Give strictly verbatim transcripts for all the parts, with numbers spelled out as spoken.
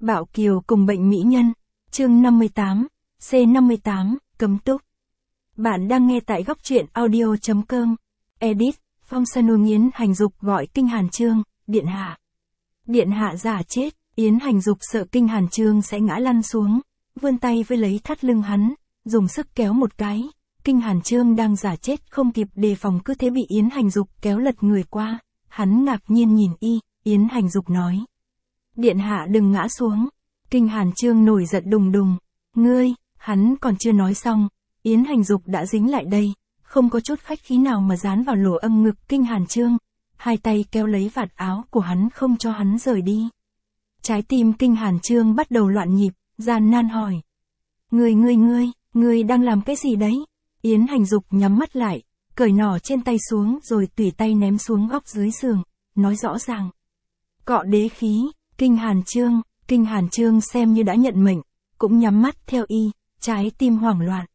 Bạo Kiều cùng bệnh mỹ nhân, chương năm mươi tám, C năm mươi tám, cấm túc. Bạn đang nghe tại góc truyện audio chấm com. Edit, Phong Sanu Yến Hành Dục gọi Kinh Hàn Chương, điện hạ. Điện hạ giả chết, Yến Hành Dục sợ Kinh Hàn Chương sẽ ngã lăn xuống, vươn tay với lấy thắt lưng hắn, dùng sức kéo một cái. Kinh Hàn Chương đang giả chết không kịp đề phòng cứ thế bị Yến Hành Dục kéo lật người qua, hắn ngạc nhiên nhìn y, Yến Hành Dục nói. Điện hạ đừng ngã xuống. Kinh Hàn Chương nổi giận đùng đùng. Ngươi, hắn còn chưa nói xong, Yến Hành Dục đã dính lại đây, không có chút khách khí nào mà dán vào lỗ âm ngực Kinh Hàn Chương, hai tay kéo lấy vạt áo của hắn không cho hắn rời đi. Trái tim Kinh Hàn Chương bắt đầu loạn nhịp, gian nan hỏi. Ngươi ngươi ngươi, ngươi đang làm cái gì đấy? Yến Hành Dục nhắm mắt lại, cởi nỏ trên tay xuống rồi tùy tay ném xuống góc dưới giường, nói rõ ràng. Cọ đế khí. Kinh Hàn Chương, Kinh Hàn Chương xem như đã nhận mệnh, cũng nhắm mắt theo y, trái tim hoảng loạn.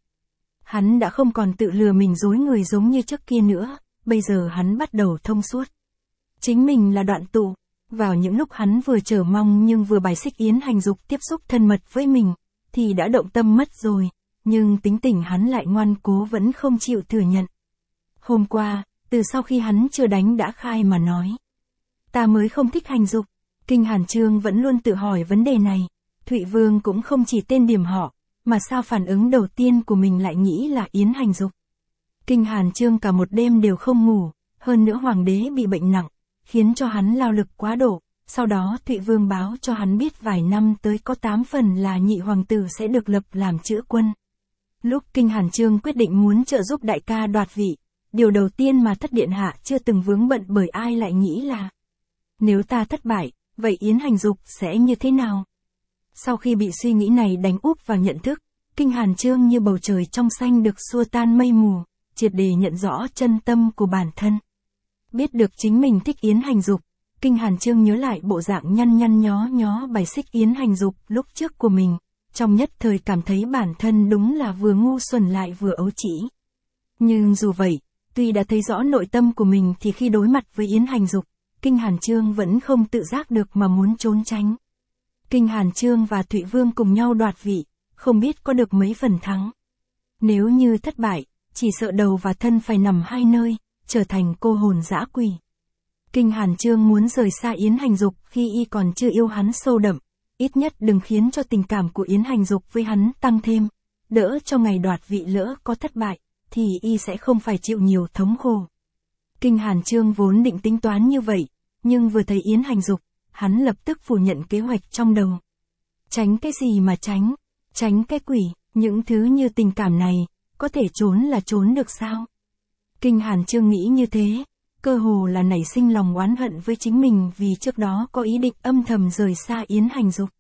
Hắn đã không còn tự lừa mình dối người giống như trước kia nữa, bây giờ hắn bắt đầu thông suốt. Chính mình là đoạn tụ, vào những lúc hắn vừa chờ mong nhưng vừa bài xích Yến Hành Dục tiếp xúc thân mật với mình, thì đã động tâm mất rồi, nhưng tính tình hắn lại ngoan cố vẫn không chịu thừa nhận. Hôm qua, từ sau khi hắn chưa đánh đã khai mà nói. Ta mới không thích Hành Dục. Kinh Hàn Chương vẫn luôn tự hỏi vấn đề này, Thụy Vương cũng không chỉ tên điểm họ, mà sao phản ứng đầu tiên của mình lại nghĩ là Yến Hành Dục. Kinh Hàn Chương cả một đêm đều không ngủ, hơn nữa hoàng đế bị bệnh nặng, khiến cho hắn lao lực quá độ, sau đó Thụy Vương báo cho hắn biết vài năm tới có tám phần là nhị hoàng tử sẽ được lập làm chữ quân. Lúc Kinh Hàn Chương quyết định muốn trợ giúp đại ca đoạt vị, điều đầu tiên mà thất điện hạ chưa từng vướng bận bởi ai lại nghĩ là nếu ta thất bại, vậy Yến Hành Dục sẽ như thế nào? Sau khi bị suy nghĩ này đánh úp vào nhận thức, Kinh Hàn Chương như bầu trời trong xanh được xua tan mây mù, triệt để nhận rõ chân tâm của bản thân. Biết được chính mình thích Yến Hành Dục, Kinh Hàn Chương nhớ lại bộ dạng nhăn nhăn nhó nhó bài xích Yến Hành Dục lúc trước của mình, trong nhất thời cảm thấy bản thân đúng là vừa ngu xuẩn lại vừa ấu trĩ. Nhưng dù vậy, tuy đã thấy rõ nội tâm của mình thì khi đối mặt với Yến Hành Dục, Kinh Hàn Chương vẫn không tự giác được mà muốn trốn tránh. Kinh Hàn Chương và Thụy Vương cùng nhau đoạt vị, không biết có được mấy phần thắng. Nếu như thất bại, chỉ sợ đầu và thân phải nằm hai nơi, trở thành cô hồn dã quỷ. Kinh Hàn Chương muốn rời xa Yến Hành Dục khi y còn chưa yêu hắn sâu đậm, ít nhất đừng khiến cho tình cảm của Yến Hành Dục với hắn tăng thêm, đỡ cho ngày đoạt vị lỡ có thất bại, thì y sẽ không phải chịu nhiều thống khổ. Kinh Hàn Chương vốn định tính toán như vậy, nhưng vừa thấy Yến Hành Dục, hắn lập tức phủ nhận kế hoạch trong đầu. Tránh cái gì mà tránh, tránh cái quỷ, những thứ như tình cảm này, có thể trốn là trốn được sao? Kinh Hàn Chương nghĩ như thế, cơ hồ là nảy sinh lòng oán hận với chính mình vì trước đó có ý định âm thầm rời xa Yến Hành Dục.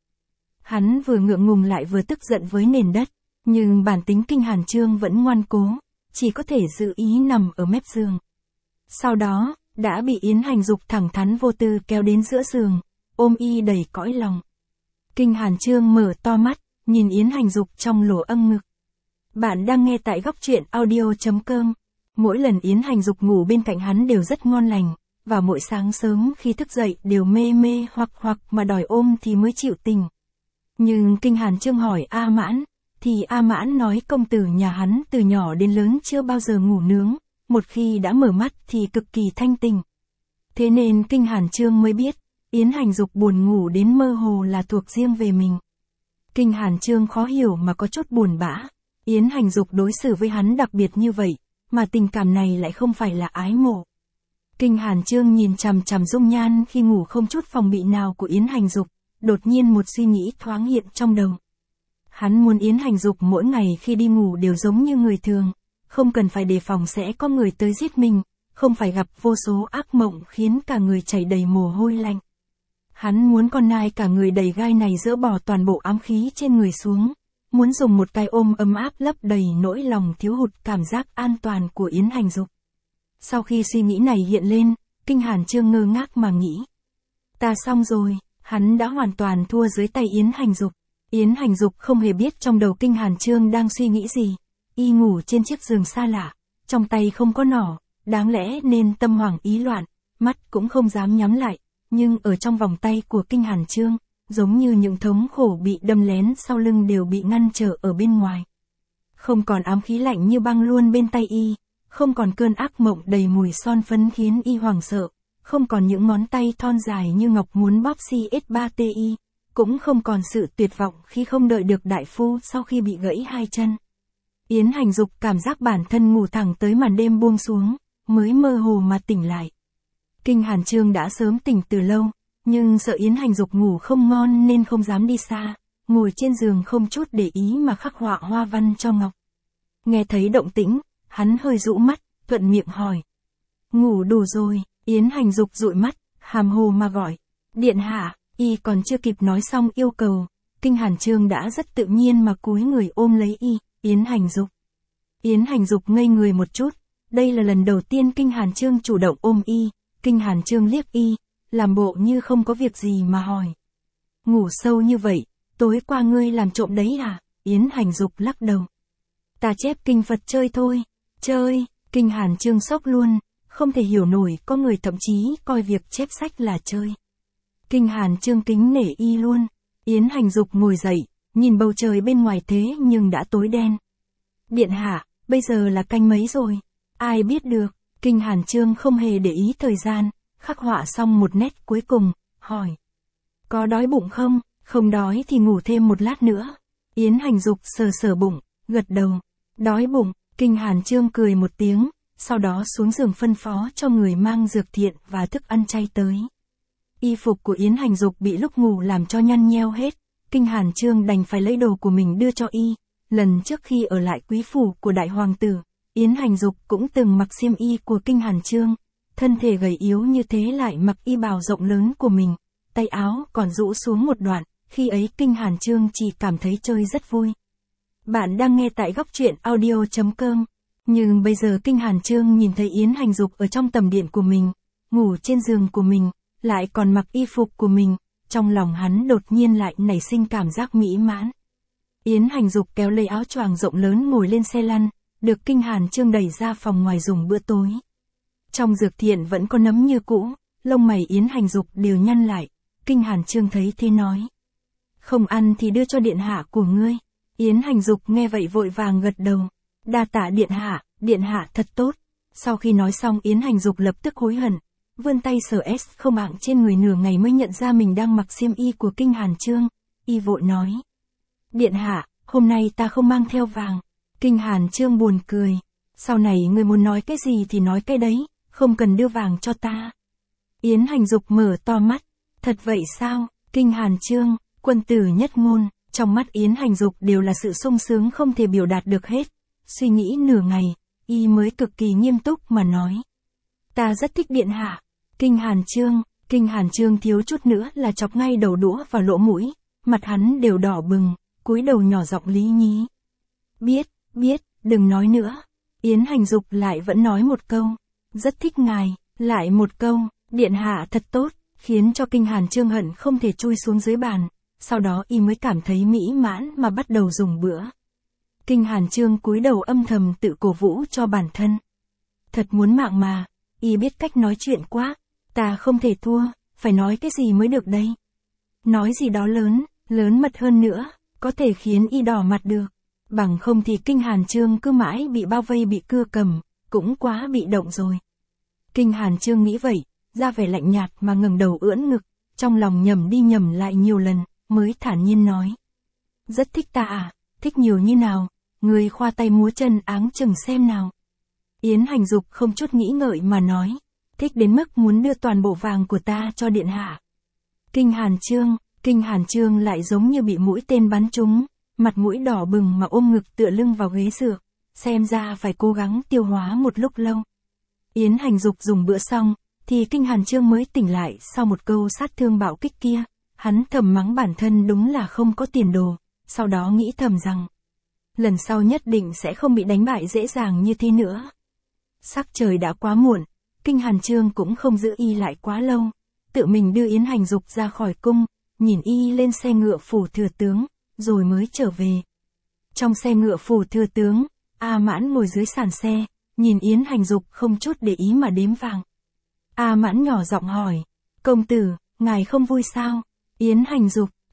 Hắn vừa ngượng ngùng lại vừa tức giận với nền đất, nhưng bản tính Kinh Hàn Chương vẫn ngoan cố, chỉ có thể giữ ý nằm ở mép giường. Sau đó, đã bị Yến Hành Dục thẳng thắn vô tư kéo đến giữa giường, ôm y đầy cõi lòng. Kinh Hàn Chương mở to mắt, nhìn Yến Hành Dục trong lỗ âm ngực. Bạn đang nghe tại góc truyện audio chấm com. Mỗi lần Yến Hành Dục ngủ bên cạnh hắn đều rất ngon lành, và mỗi sáng sớm khi thức dậy đều mê mê hoặc hoặc mà đòi ôm thì mới chịu tình. Nhưng Kinh Hàn Chương hỏi A Mãn, thì A Mãn nói công tử nhà hắn từ nhỏ đến lớn chưa bao giờ ngủ nướng. Một khi đã mở mắt thì cực kỳ thanh tình. Thế nên Kinh Hàn Chương mới biết, Yến Hành Dục buồn ngủ đến mơ hồ là thuộc riêng về mình. Kinh Hàn Chương khó hiểu mà có chút buồn bã. Yến Hành Dục đối xử với hắn đặc biệt như vậy, mà tình cảm này lại không phải là ái mộ. Kinh Hàn Chương nhìn chằm chằm dung nhan khi ngủ không chút phòng bị nào của Yến Hành Dục, đột nhiên một suy nghĩ thoáng hiện trong đầu. Hắn muốn Yến Hành Dục mỗi ngày khi đi ngủ đều giống như người thường. Không cần phải đề phòng sẽ có người tới giết mình, không phải gặp vô số ác mộng khiến cả người chảy đầy mồ hôi lạnh. Hắn muốn con nai cả người đầy gai này dỡ bỏ toàn bộ ám khí trên người xuống, muốn dùng một cái ôm ấm áp lấp đầy nỗi lòng thiếu hụt cảm giác an toàn của Yến Hành Dục. Sau khi suy nghĩ này hiện lên, Kinh Hàn Chương ngơ ngác mà nghĩ. Ta xong rồi, hắn đã hoàn toàn thua dưới tay Yến Hành Dục. Yến Hành Dục không hề biết trong đầu Kinh Hàn Chương đang suy nghĩ gì. Y ngủ trên chiếc giường xa lạ, trong tay không có nỏ, đáng lẽ nên tâm hoảng ý loạn, mắt cũng không dám nhắm lại, nhưng ở trong vòng tay của Kinh Hàn Chương, giống như những thống khổ bị đâm lén sau lưng đều bị ngăn trở ở bên ngoài. Không còn ám khí lạnh như băng luôn bên tay y, không còn cơn ác mộng đầy mùi son phấn khiến y hoảng sợ, không còn những ngón tay thon dài như ngọc muốn bóp xê ét ba tê i, cũng không còn sự tuyệt vọng khi không đợi được đại phu sau khi bị gãy hai chân. Yến Hành Dục cảm giác bản thân ngủ thẳng tới màn đêm buông xuống, mới mơ hồ mà tỉnh lại. Kinh Hàn Chương đã sớm tỉnh từ lâu, nhưng sợ Yến Hành Dục ngủ không ngon nên không dám đi xa, ngồi trên giường không chút để ý mà khắc họa hoa văn cho Ngọc. Nghe thấy động tĩnh, hắn hơi rũ mắt, thuận miệng hỏi. Ngủ đủ rồi, Yến Hành Dục dụi mắt, hàm hồ mà gọi. Điện hạ, y còn chưa kịp nói xong yêu cầu, Kinh Hàn Chương đã rất tự nhiên mà cúi người ôm lấy y, Yến Hành Dục. Yến Hành Dục ngây người một chút, đây là lần đầu tiên Kinh Hàn Chương chủ động ôm y, Kinh Hàn Chương liếc y, làm bộ như không có việc gì mà hỏi. Ngủ sâu như vậy, tối qua ngươi làm trộm đấy à? Yến Hành Dục lắc đầu. Ta chép kinh Phật chơi thôi. Chơi, Kinh Hàn Chương sốc luôn, không thể hiểu nổi có người thậm chí coi việc chép sách là chơi. Kinh Hàn Chương kính nể y luôn. Yến Hành Dục ngồi dậy, nhìn bầu trời bên ngoài thế nhưng đã tối đen. Điện hạ, bây giờ là canh mấy rồi? Ai biết được, Kinh Hàn Chương không hề để ý thời gian, khắc họa xong một nét cuối cùng, hỏi. Có đói bụng không? Không đói thì ngủ thêm một lát nữa. Yến Hành Dục sờ sờ bụng, gật đầu. Đói bụng, Kinh Hàn Chương cười một tiếng, sau đó xuống giường phân phó cho người mang dược thiện và thức ăn chay tới. Y phục của Yến Hành Dục bị lúc ngủ làm cho nhăn nheo hết, Kinh Hàn Chương đành phải lấy đồ của mình đưa cho y. Lần trước khi ở lại quý phủ của đại hoàng tử, Yến Hành Dục cũng từng mặc xiêm y của Kinh Hàn Chương, thân thể gầy yếu như thế lại mặc y bào rộng lớn của mình, tay áo còn rũ xuống một đoạn, khi ấy Kinh Hàn Chương chỉ cảm thấy chơi rất vui. Bạn đang nghe tại góc truyện audio chấm com, nhưng bây giờ Kinh Hàn Chương nhìn thấy Yến Hành Dục ở trong tầm điện của mình, ngủ trên giường của mình, lại còn mặc y phục của mình, trong lòng hắn đột nhiên lại nảy sinh cảm giác mỹ mãn. Yến Hành Dục kéo lấy áo choàng rộng lớn ngồi lên xe lăn, được Kinh Hàn Chương đẩy ra phòng ngoài dùng bữa tối. Trong dược thiện vẫn có nấm như cũ, lông mày Yến Hành Dục đều nhăn lại, Kinh Hàn Chương thấy thế nói. Không ăn thì đưa cho điện hạ của ngươi. Yến Hành Dục nghe vậy vội vàng gật đầu. Đa tạ điện hạ, điện hạ thật tốt. Sau khi nói xong Yến Hành Dục lập tức hối hận, vươn tay sờ S không ạng trên người nửa ngày mới nhận ra mình đang mặc xiêm y của Kinh Hàn Chương, y vội nói. Điện hạ, hôm nay ta không mang theo vàng. Kinh Hàn Chương buồn cười. Sau này người muốn nói cái gì thì nói cái đấy, không cần đưa vàng cho ta. Yến Hành Dục mở to mắt. Thật vậy sao? Kinh Hàn Chương, quân tử nhất ngôn, trong mắt Yến Hành Dục đều là sự sung sướng không thể biểu đạt được hết. Suy nghĩ nửa ngày, y mới cực kỳ nghiêm túc mà nói. Ta rất thích điện hạ. Kinh Hàn Chương, Kinh Hàn Chương thiếu chút nữa là chọc ngay đầu đũa vào lỗ mũi, mặt hắn đều đỏ bừng, cúi đầu nhỏ giọng lý nhí. Biết, biết, đừng nói nữa. Yến Hành Dục lại vẫn nói một câu. Rất thích ngài, lại một câu, điện hạ thật tốt, khiến cho Kinh Hàn Chương hận không thể chui xuống dưới bàn, sau đó y mới cảm thấy mỹ mãn mà bắt đầu dùng bữa. Kinh Hàn Chương cúi đầu âm thầm tự cổ vũ cho bản thân. Thật muốn mạng mà, y biết cách nói chuyện quá, ta không thể thua, phải nói cái gì mới được đây. Nói gì đó lớn, lớn mật hơn nữa, có thể khiến y đỏ mặt được. Bằng không thì Kinh Hàn Chương cứ mãi bị bao vây bị cưa cầm, cũng quá bị động rồi. Kinh Hàn Chương nghĩ vậy, ra vẻ lạnh nhạt mà ngẩng đầu ưỡn ngực, trong lòng nhầm đi nhầm lại nhiều lần, mới thản nhiên nói. Rất thích ta à, thích nhiều như nào, người khoa tay múa chân áng chừng xem nào. Yến Hành Dục không chút nghĩ ngợi mà nói, thích đến mức muốn đưa toàn bộ vàng của ta cho điện hạ. Kinh Hàn Chương, Kinh Hàn Chương lại giống như bị mũi tên bắn trúng, mặt mũi đỏ bừng mà ôm ngực tựa lưng vào ghế dựa, xem ra phải cố gắng tiêu hóa một lúc lâu. Yến Hành Dục dùng bữa xong, thì Kinh Hàn Chương mới tỉnh lại sau một câu sát thương bạo kích kia, hắn thầm mắng bản thân đúng là không có tiền đồ, sau đó nghĩ thầm rằng, lần sau nhất định sẽ không bị đánh bại dễ dàng như thế nữa. Sắc trời đã quá muộn, Kinh Hàn Chương cũng không giữ y lại quá lâu, tự mình đưa Yến Hành Dục ra khỏi cung, nhìn y lên xe ngựa phủ thừa tướng, rồi mới trở về. Trong xe ngựa phủ thừa tướng, A Mãn ngồi dưới sàn xe, nhìn Yến Hành Dục không chút để ý mà đếm vàng. A Mãn nhỏ giọng hỏi, công tử, ngài không vui sao? Yến Hành Dục,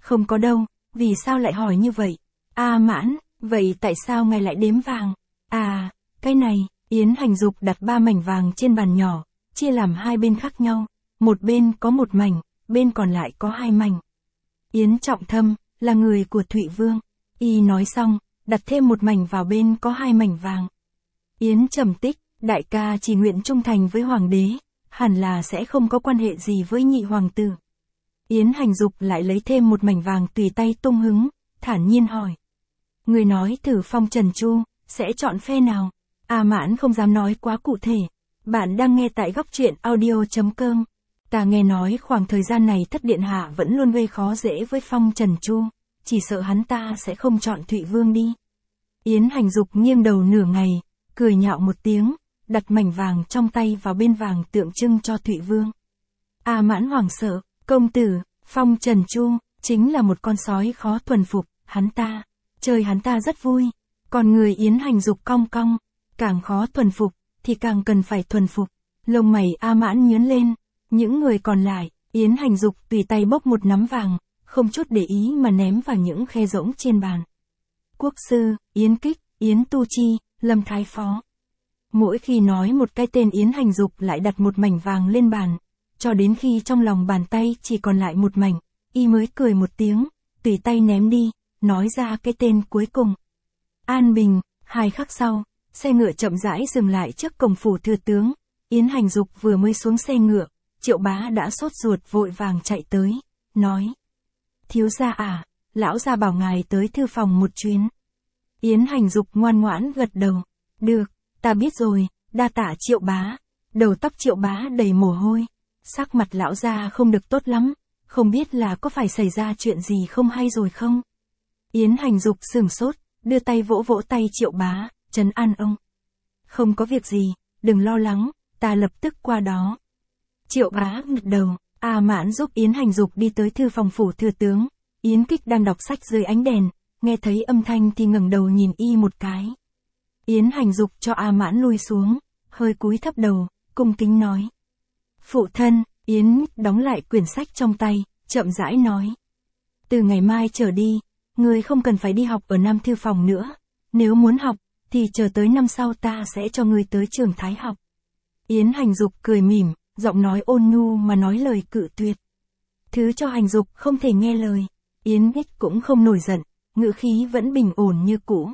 Không có đâu, vì sao lại hỏi như vậy? A Mãn, vậy tại sao ngài lại đếm vàng? À, cái này, Yến Hành Dục đặt ba mảnh vàng trên bàn nhỏ, chia làm hai bên khác nhau. Một bên có một mảnh, bên còn lại có hai mảnh. Yến Trọng Thâm, là người của Thụy Vương. Y nói xong, đặt thêm một mảnh vào bên có hai mảnh vàng. Yến trầm tích, đại ca chỉ nguyện trung thành với hoàng đế, hẳn là sẽ không có quan hệ gì với nhị hoàng tử. Yến Hành Dục lại lấy thêm một mảnh vàng tùy tay tung hứng, thản nhiên hỏi. Người nói thử Phong Trần Chu, sẽ chọn phe nào? A Mãn không dám nói quá cụ thể. Bạn đang nghe tại góc truyện audio.com. Ta nghe nói khoảng thời gian này Thất Điện Hạ vẫn luôn gây khó dễ với Phong Trần Chu, chỉ sợ hắn ta sẽ không chọn Thụy Vương đi. Yến Hành Dục nghiêng đầu nửa ngày, cười nhạo một tiếng, đặt mảnh vàng trong tay vào bên vàng tượng trưng cho Thụy Vương. A Mãn hoảng sợ, công tử, Phong Trần Chu, chính là một con sói khó thuần phục, hắn ta, chơi hắn ta rất vui, còn người Yến Hành Dục cong cong, càng khó thuần phục, thì càng cần phải thuần phục. Lông mày A Mãn nhướng lên, những người còn lại, Yến Hành Dục tùy tay bốc một nắm vàng, không chút để ý mà ném vào những khe rỗng trên bàn. Quốc sư, Yến Kích, Yến Tu Chi, Lâm Thái Phó. Mỗi khi nói một cái tên Yến Hành Dục lại đặt một mảnh vàng lên bàn, cho đến khi trong lòng bàn tay chỉ còn lại một mảnh, y mới cười một tiếng, tùy tay ném đi, nói ra cái tên cuối cùng. An Bình, hai khắc sau, xe ngựa chậm rãi dừng lại trước cổng phủ thừa tướng. Yến Hành Dục vừa mới xuống xe ngựa, Triệu Bá đã sốt ruột vội vàng chạy tới, nói. Thiếu gia à, lão gia bảo ngài tới thư phòng một chuyến. Yến Hành Dục ngoan ngoãn gật đầu. Được, ta biết rồi, đa tạ Triệu Bá. Đầu tóc Triệu Bá đầy mồ hôi. Sắc mặt lão gia không được tốt lắm, không biết là có phải xảy ra chuyện gì không hay rồi không? Yến Hành Dục sửng sốt, đưa tay vỗ vỗ tay Triệu Bá, trấn an ông. Không có việc gì, đừng lo lắng, ta lập tức qua đó. Triệu Bá gật đầu, A Mãn giúp Yến Hành Dục đi tới thư phòng phủ thừa tướng. Yến Kích đang đọc sách dưới ánh đèn, nghe thấy âm thanh thì ngẩng đầu nhìn y một cái. Yến Hành Dục cho A Mãn lui xuống, hơi cúi thấp đầu, cung kính nói. Phụ thân, Yến đóng lại quyển sách trong tay, chậm rãi nói. Từ ngày mai trở đi, ngươi không cần phải đi học ở Nam Thư Phòng nữa. Nếu muốn học, thì chờ tới năm sau ta sẽ cho ngươi tới trường Thái học. Yến Hành Dục cười mỉm, giọng nói ôn nhu mà nói lời cự tuyệt. Thứ cho Hành Dục không thể nghe lời. Yến Kích cũng không nổi giận, ngữ khí vẫn bình ổn như cũ.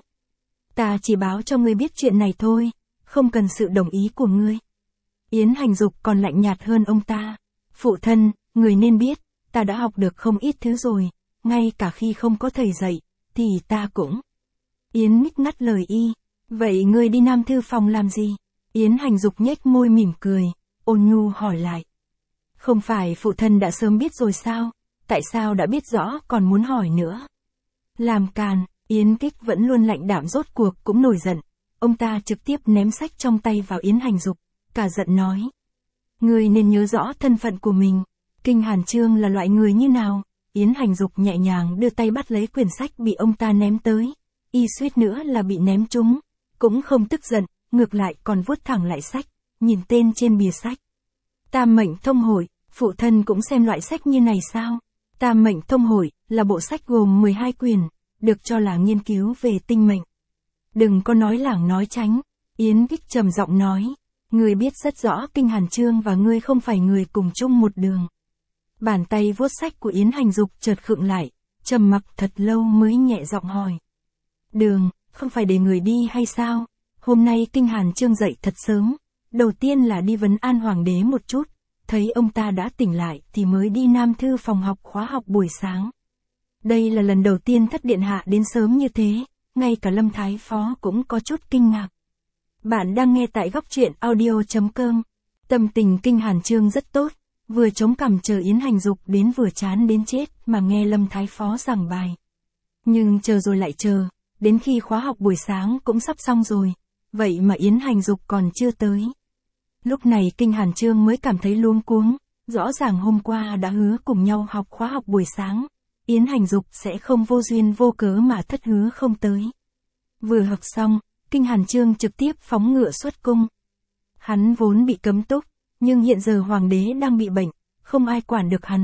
Ta chỉ báo cho ngươi biết chuyện này thôi, không cần sự đồng ý của ngươi. Yến Hành Dục còn lạnh nhạt hơn ông ta. Phụ thân, người nên biết, ta đã học được không ít thứ rồi, ngay cả khi không có thầy dạy, thì ta cũng. Yến Kích ngắt lời y. Vậy ngươi đi Nam Thư Phòng làm gì? Yến Hành Dục nhếch môi mỉm cười, ôn nhu hỏi lại. Không phải phụ thân đã sớm biết rồi sao? Tại sao đã biết rõ còn muốn hỏi nữa? Làm càn, Yến Kích vẫn luôn lạnh đạm rốt cuộc cũng nổi giận. Ông ta trực tiếp ném sách trong tay vào Yến Hành Dục, cả giận nói. Ngươi nên nhớ rõ thân phận của mình. Kinh Hàn Chương là loại người như nào? Yến Hành Dục nhẹ nhàng đưa tay bắt lấy quyển sách bị ông ta ném tới. Y suýt nữa là bị ném trúng. Cũng không tức giận, ngược lại còn vuốt thẳng lại sách, nhìn tên trên bìa sách. Tam Mệnh Thông Hội, phụ thân cũng xem loại sách như này sao? Tam Mệnh Thông Hội là bộ sách gồm mười hai quyển, được cho là nghiên cứu về tinh mệnh. Đừng có nói lảng nói tránh, Yến Kích trầm giọng nói. Ngươi biết rất rõ Kinh Hàn Chương và ngươi không phải người cùng chung một đường. Bàn tay vuốt sách của Yến Hành Dục chợt khựng lại, trầm mặc thật lâu mới nhẹ giọng hỏi. Đường, không phải để người đi hay sao? Hôm nay Kinh Hàn Chương dậy thật sớm, đầu tiên là đi vấn an hoàng đế một chút, thấy ông ta đã tỉnh lại thì mới đi Nam Thư Phòng học khóa học buổi sáng. Đây là lần đầu tiên Thất Điện Hạ đến sớm như thế, ngay cả Lâm Thái Phó cũng có chút kinh ngạc. Bạn đang nghe tại góc truyện audio.com. Tâm tình Kinh Hàn Chương rất tốt, vừa chống cằm chờ Yến Hành Dục đến vừa chán đến chết mà nghe Lâm Thái Phó giảng bài. Nhưng chờ rồi lại chờ, đến khi khóa học buổi sáng cũng sắp xong rồi, vậy mà Yến Hành Dục còn chưa tới. Lúc này Kinh Hàn Chương mới cảm thấy luống cuống, rõ ràng hôm qua đã hứa cùng nhau học khóa học buổi sáng, Yến Hành Dục sẽ không vô duyên vô cớ mà thất hứa không tới. Vừa học xong, Kinh Hàn Chương trực tiếp phóng ngựa xuất cung. Hắn vốn bị cấm túc, nhưng hiện giờ hoàng đế đang bị bệnh, không ai quản được hắn,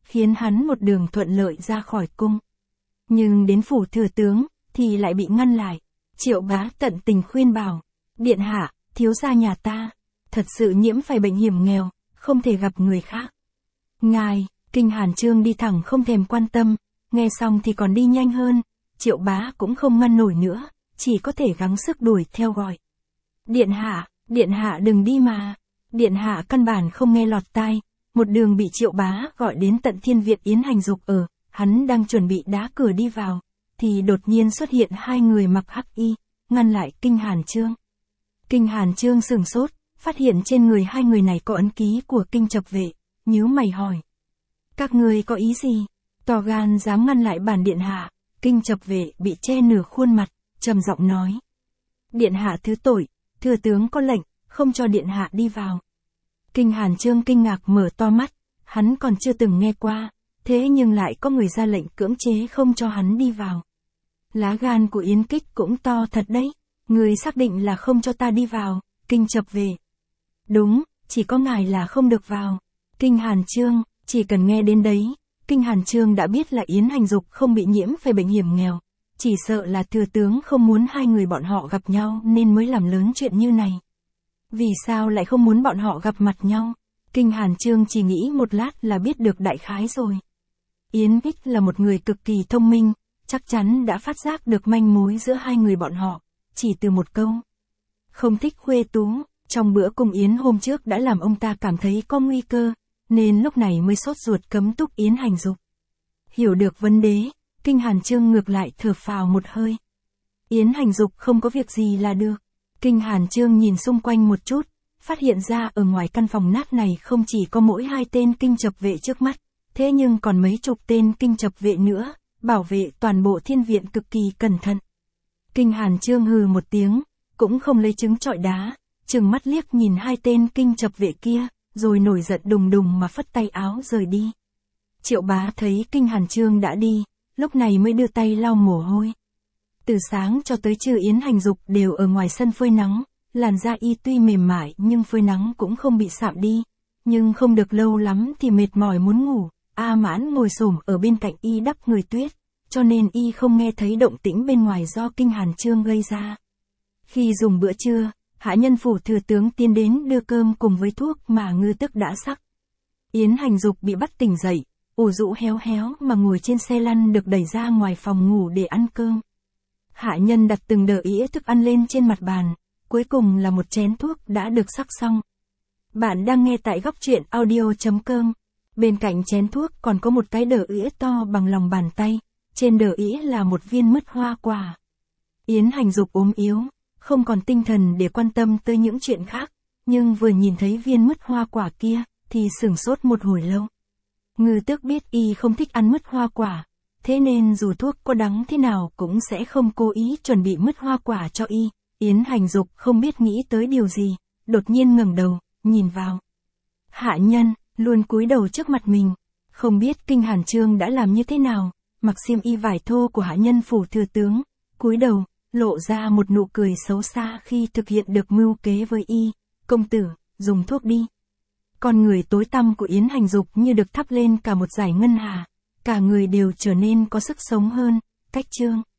khiến hắn một đường thuận lợi ra khỏi cung. Nhưng đến phủ thừa tướng, thì lại bị ngăn lại. Triệu Bá tận tình khuyên bảo, điện hạ, thiếu gia nhà ta, thật sự nhiễm phải bệnh hiểm nghèo, không thể gặp người khác. Ngài, Kinh Hàn Chương đi thẳng không thèm quan tâm, nghe xong thì còn đi nhanh hơn, Triệu Bá cũng không ngăn nổi nữa, chỉ có thể gắng sức đuổi theo gọi. Điện hạ, điện hạ đừng đi mà. Điện hạ căn bản không nghe lọt tai, một đường bị Triệu Bá gọi đến tận thiên viện Yến Hành Dục ở, hắn đang chuẩn bị đá cửa đi vào, thì đột nhiên xuất hiện hai người mặc hắc y, ngăn lại Kinh Hàn Chương. Kinh Hàn Chương sửng sốt, phát hiện trên người hai người này có ấn ký của Kinh Chập Vệ, nhíu mày hỏi. Các ngươi có ý gì? To gan dám ngăn lại bản điện hạ. Kinh Chập Vệ bị che nửa khuôn mặt, trầm giọng nói. Điện hạ thứ tội, thừa tướng có lệnh, không cho điện hạ đi vào. Kinh Hàn Chương kinh ngạc mở to mắt, hắn còn chưa từng nghe qua, thế nhưng lại có người ra lệnh cưỡng chế không cho hắn đi vào. Lá gan của Yến Kích cũng to thật đấy, người xác định là không cho ta đi vào, Kinh Chập Vệ. Đúng, chỉ có ngài là không được vào. Kinh Hàn Chương, chỉ cần nghe đến đấy, Kinh Hàn Chương đã biết là Yến Hành Dục không bị nhiễm phải bệnh hiểm nghèo, chỉ sợ là thừa tướng không muốn hai người bọn họ gặp nhau nên mới làm lớn chuyện như này. Vì sao lại không muốn bọn họ gặp mặt nhau? Kinh Hàn Chương chỉ nghĩ một lát là biết được đại khái rồi. Yến Kích là một người cực kỳ thông minh, chắc chắn đã phát giác được manh mối giữa hai người bọn họ, chỉ từ một câu. Không thích Khuê Tú, trong bữa cùng Yến hôm trước đã làm ông ta cảm thấy có nguy cơ, nên lúc này mới sốt ruột cấm túc Yến Hành Dục. Hiểu được vấn đề, Kinh Hàn Chương ngược lại thở phào một hơi. Yến Hành Dục không có việc gì là được. Kinh Hàn Chương nhìn xung quanh một chút, phát hiện ra ở ngoài căn phòng nát này không chỉ có mỗi hai tên Kinh Chập Vệ trước mắt, thế nhưng còn mấy chục tên Kinh Chập Vệ nữa, bảo vệ toàn bộ thiên viện cực kỳ cẩn thận. Kinh Hàn Chương hừ một tiếng, cũng không lấy trứng trọi đá, trừng mắt liếc nhìn hai tên Kinh Chập Vệ kia, rồi nổi giận đùng đùng mà phất tay áo rời đi. Triệu Bá thấy Kinh Hàn Chương đã đi, lúc này mới đưa tay lau mồ hôi. Từ sáng cho tới trưa Yến Hành Dục đều ở ngoài sân phơi nắng, làn da y tuy mềm mại nhưng phơi nắng cũng không bị sạm đi, nhưng không được lâu lắm thì mệt mỏi muốn ngủ. A Mãn ngồi xổm ở bên cạnh y đắp người tuyết, cho nên y không nghe thấy động tĩnh bên ngoài do Kinh Hàn Chương gây ra. Khi dùng bữa trưa, hạ nhân phủ thừa tướng tiến đến đưa cơm cùng với thuốc mà ngư tức đã sắc. Yến Hành Dục bị bắt tỉnh dậy, ủ rũ héo héo mà ngồi trên xe lăn được đẩy ra ngoài phòng ngủ để ăn cơm. Hạ nhân đặt từng đỡ ĩa thức ăn lên trên mặt bàn, cuối cùng là một chén thuốc đã được sắc xong. Bạn đang nghe tại góc truyện audio chấm com. Bên cạnh chén thuốc còn có một cái đỡ ĩa to bằng lòng bàn tay, trên đỡ ĩa là một viên mứt hoa quả. Yến Hành Dục ốm yếu, không còn tinh thần để quan tâm tới những chuyện khác, nhưng vừa nhìn thấy viên mứt hoa quả kia, thì sửng sốt một hồi lâu. Ngư Tước biết y không thích ăn mứt hoa quả, thế nên dù thuốc có đắng thế nào cũng sẽ không cố ý chuẩn bị mứt hoa quả cho y. Yến Hành Dục không biết nghĩ tới điều gì, đột nhiên ngẩng đầu, nhìn vào. Hạ nhân, luôn cúi đầu trước mặt mình, không biết Kinh Hàn Chương đã làm như thế nào, mặc xiêm y vải thô của hạ nhân phủ thừa tướng, cúi đầu, lộ ra một nụ cười xấu xa khi thực hiện được mưu kế với y. Công tử, dùng thuốc đi. Con người tối tăm của Yến Hành Dục như được thắp lên cả một dải ngân hà, cả người đều trở nên có sức sống hơn. Cách chương